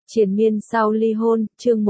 Triền miên sau ly hôn, chương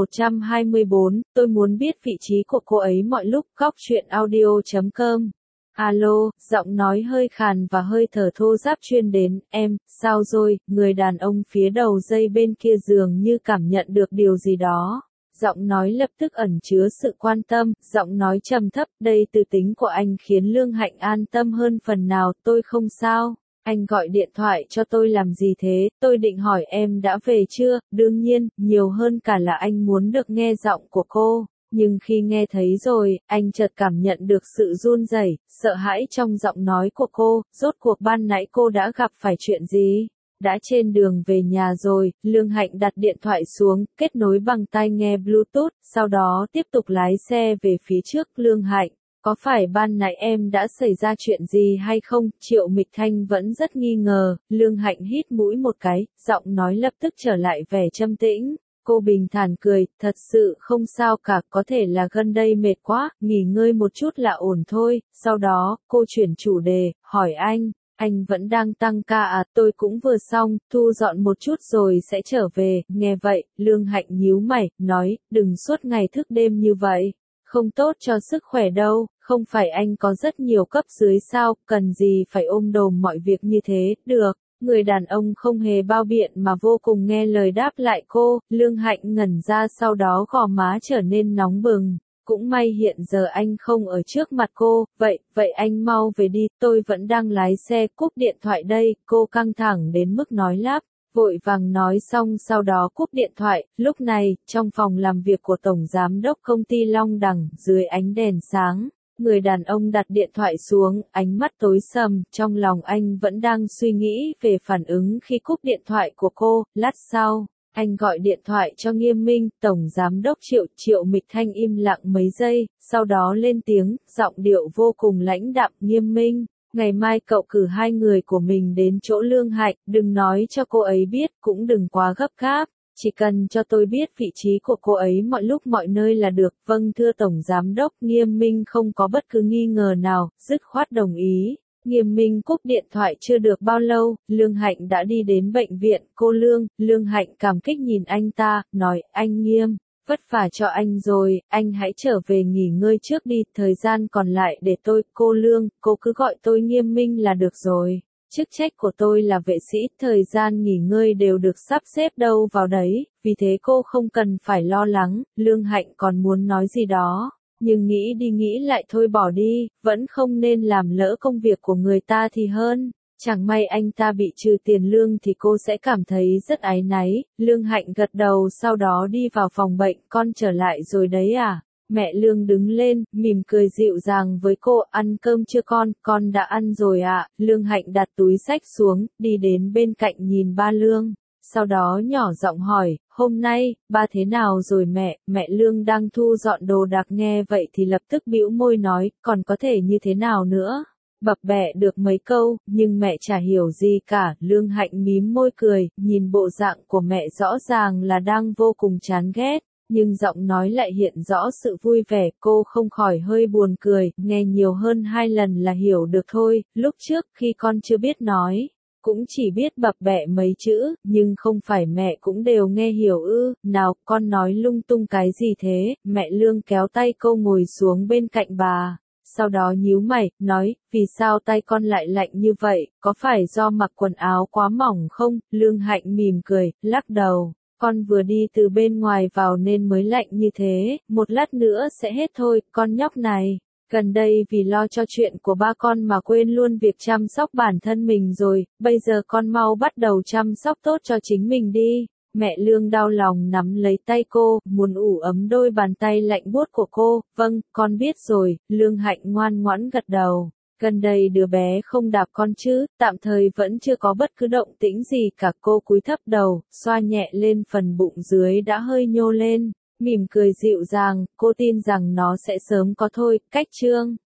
124, tôi muốn biết vị trí của cô ấy mọi lúc, góc truyện audio.com. Alo, giọng nói hơi khàn và hơi thở thô ráp truyền đến, em, sao rồi, người đàn ông phía đầu dây bên kia giường như cảm nhận được điều gì đó. Giọng nói lập tức ẩn chứa sự quan tâm, giọng nói trầm thấp, đây từ tính của anh khiến Lương Hạnh an tâm hơn phần nào, tôi không sao. Anh gọi điện thoại cho tôi làm gì thế, tôi định hỏi em đã về chưa, đương nhiên, nhiều hơn cả là anh muốn được nghe giọng của cô, nhưng khi nghe thấy rồi, anh chợt cảm nhận được sự run rẩy, sợ hãi trong giọng nói của cô, rốt cuộc ban nãy cô đã gặp phải chuyện gì? Đã trên đường về nhà rồi, Lương Hạnh đặt điện thoại xuống, kết nối bằng tai nghe Bluetooth, sau đó tiếp tục lái xe về phía trước. Lương Hạnh, có phải ban nãy em đã xảy ra chuyện gì hay không? Triệu Mịch Thanh vẫn rất nghi ngờ, Lương Hạnh hít mũi một cái, giọng nói lập tức trở lại vẻ trầm tĩnh. Cô bình thản cười, thật sự không sao cả, có thể là gần đây mệt quá, nghỉ ngơi một chút là ổn thôi. Sau đó, cô chuyển chủ đề, hỏi anh vẫn đang tăng ca à? Tôi cũng vừa xong, thu dọn một chút rồi sẽ trở về. Nghe vậy, Lương Hạnh nhíu mày, nói, đừng suốt ngày thức đêm như vậy. Không tốt cho sức khỏe đâu, không phải anh có rất nhiều cấp dưới sao, cần gì phải ôm đồm mọi việc như thế, được. Người đàn ông không hề bao biện mà vô cùng nghe lời đáp lại cô. Lương Hạnh ngẩn ra, sau đó gò má trở nên nóng bừng. Cũng may hiện giờ anh không ở trước mặt cô, vậy anh mau về đi, tôi vẫn đang lái xe. Cúp điện thoại đây. Cô căng thẳng đến mức nói lắp, vội vàng nói xong sau đó cúp điện thoại. Lúc này, trong phòng làm việc của Tổng Giám đốc công ty Long Đằng, dưới ánh đèn sáng, người đàn ông đặt điện thoại xuống, ánh mắt tối sầm, trong lòng anh vẫn đang suy nghĩ về phản ứng khi cúp điện thoại của cô. Lát sau, anh gọi điện thoại cho Nghiêm Minh. Tổng Giám đốc Triệu Mịch Thanh im lặng mấy giây, sau đó lên tiếng, giọng điệu vô cùng lãnh đạm, Nghiêm Minh, ngày mai cậu cử hai người của mình đến chỗ Lương Hạnh, đừng nói cho cô ấy biết, cũng đừng quá gấp gáp. Chỉ cần cho tôi biết vị trí của cô ấy mọi lúc mọi nơi là được. Vâng thưa Tổng Giám đốc. Nghiêm Minh không có bất cứ nghi ngờ nào, dứt khoát đồng ý. Nghiêm Minh cúp điện thoại chưa được bao lâu, Lương Hạnh đã đi đến bệnh viện. Cô Lương Hạnh cảm kích nhìn anh ta, nói, anh Nghiêm, vất vả cho anh rồi, anh hãy trở về nghỉ ngơi trước đi, thời gian còn lại để tôi. Cô Lương, cô cứ gọi tôi Nghiêm Minh là được rồi. Chức trách của tôi là vệ sĩ, thời gian nghỉ ngơi đều được sắp xếp đâu vào đấy, vì thế cô không cần phải lo lắng. Lương Hạnh còn muốn nói gì đó, nhưng nghĩ đi nghĩ lại thôi bỏ đi, vẫn không nên làm lỡ công việc của người ta thì hơn. Chẳng may anh ta bị trừ tiền lương thì cô sẽ cảm thấy rất áy náy. Lương Hạnh gật đầu, sau đó đi vào phòng bệnh. Con trở lại rồi đấy à? Mẹ Lương đứng lên, mỉm cười dịu dàng với cô, ăn cơm chưa con đã ăn rồi ạ. Lương Hạnh đặt túi xách xuống, đi đến bên cạnh nhìn ba Lương. Sau đó nhỏ giọng hỏi, hôm nay, ba thế nào rồi mẹ Lương đang thu dọn đồ đạc nghe vậy thì lập tức bĩu môi nói, còn có thể như thế nào nữa. Bập bẹ được mấy câu, nhưng mẹ chả hiểu gì cả. Lương Hạnh mím môi cười, nhìn bộ dạng của mẹ rõ ràng là đang vô cùng chán ghét. Nhưng giọng nói lại hiện rõ sự vui vẻ. Cô không khỏi hơi buồn cười, nghe nhiều hơn 2 lần là hiểu được thôi. Lúc trước khi con chưa biết nói, cũng chỉ biết bập bẹ mấy chữ, nhưng không phải mẹ cũng đều nghe hiểu ư? Nào, con nói lung tung cái gì thế? Mẹ Lương kéo tay cô ngồi xuống bên cạnh bà. Sau đó nhíu mày, nói, vì sao tay con lại lạnh như vậy, có phải do mặc quần áo quá mỏng không? Lương Hạnh mỉm cười, lắc đầu. Con vừa đi từ bên ngoài vào nên mới lạnh như thế, một lát nữa sẽ hết thôi. Con nhóc này, gần đây vì lo cho chuyện của ba con mà quên luôn việc chăm sóc bản thân mình rồi, bây giờ con mau bắt đầu chăm sóc tốt cho chính mình đi. Mẹ Lương đau lòng nắm lấy tay cô, muốn ủ ấm đôi bàn tay lạnh buốt của cô. Vâng, con biết rồi. Lương Hạnh ngoan ngoãn gật đầu. Gần đây đứa bé không đạp con chứ, tạm thời vẫn chưa có bất cứ động tĩnh gì cả. Cô cúi thấp đầu, xoa nhẹ lên phần bụng dưới đã hơi nhô lên, mỉm cười dịu dàng, cô tin rằng nó sẽ sớm có thôi. Cách chương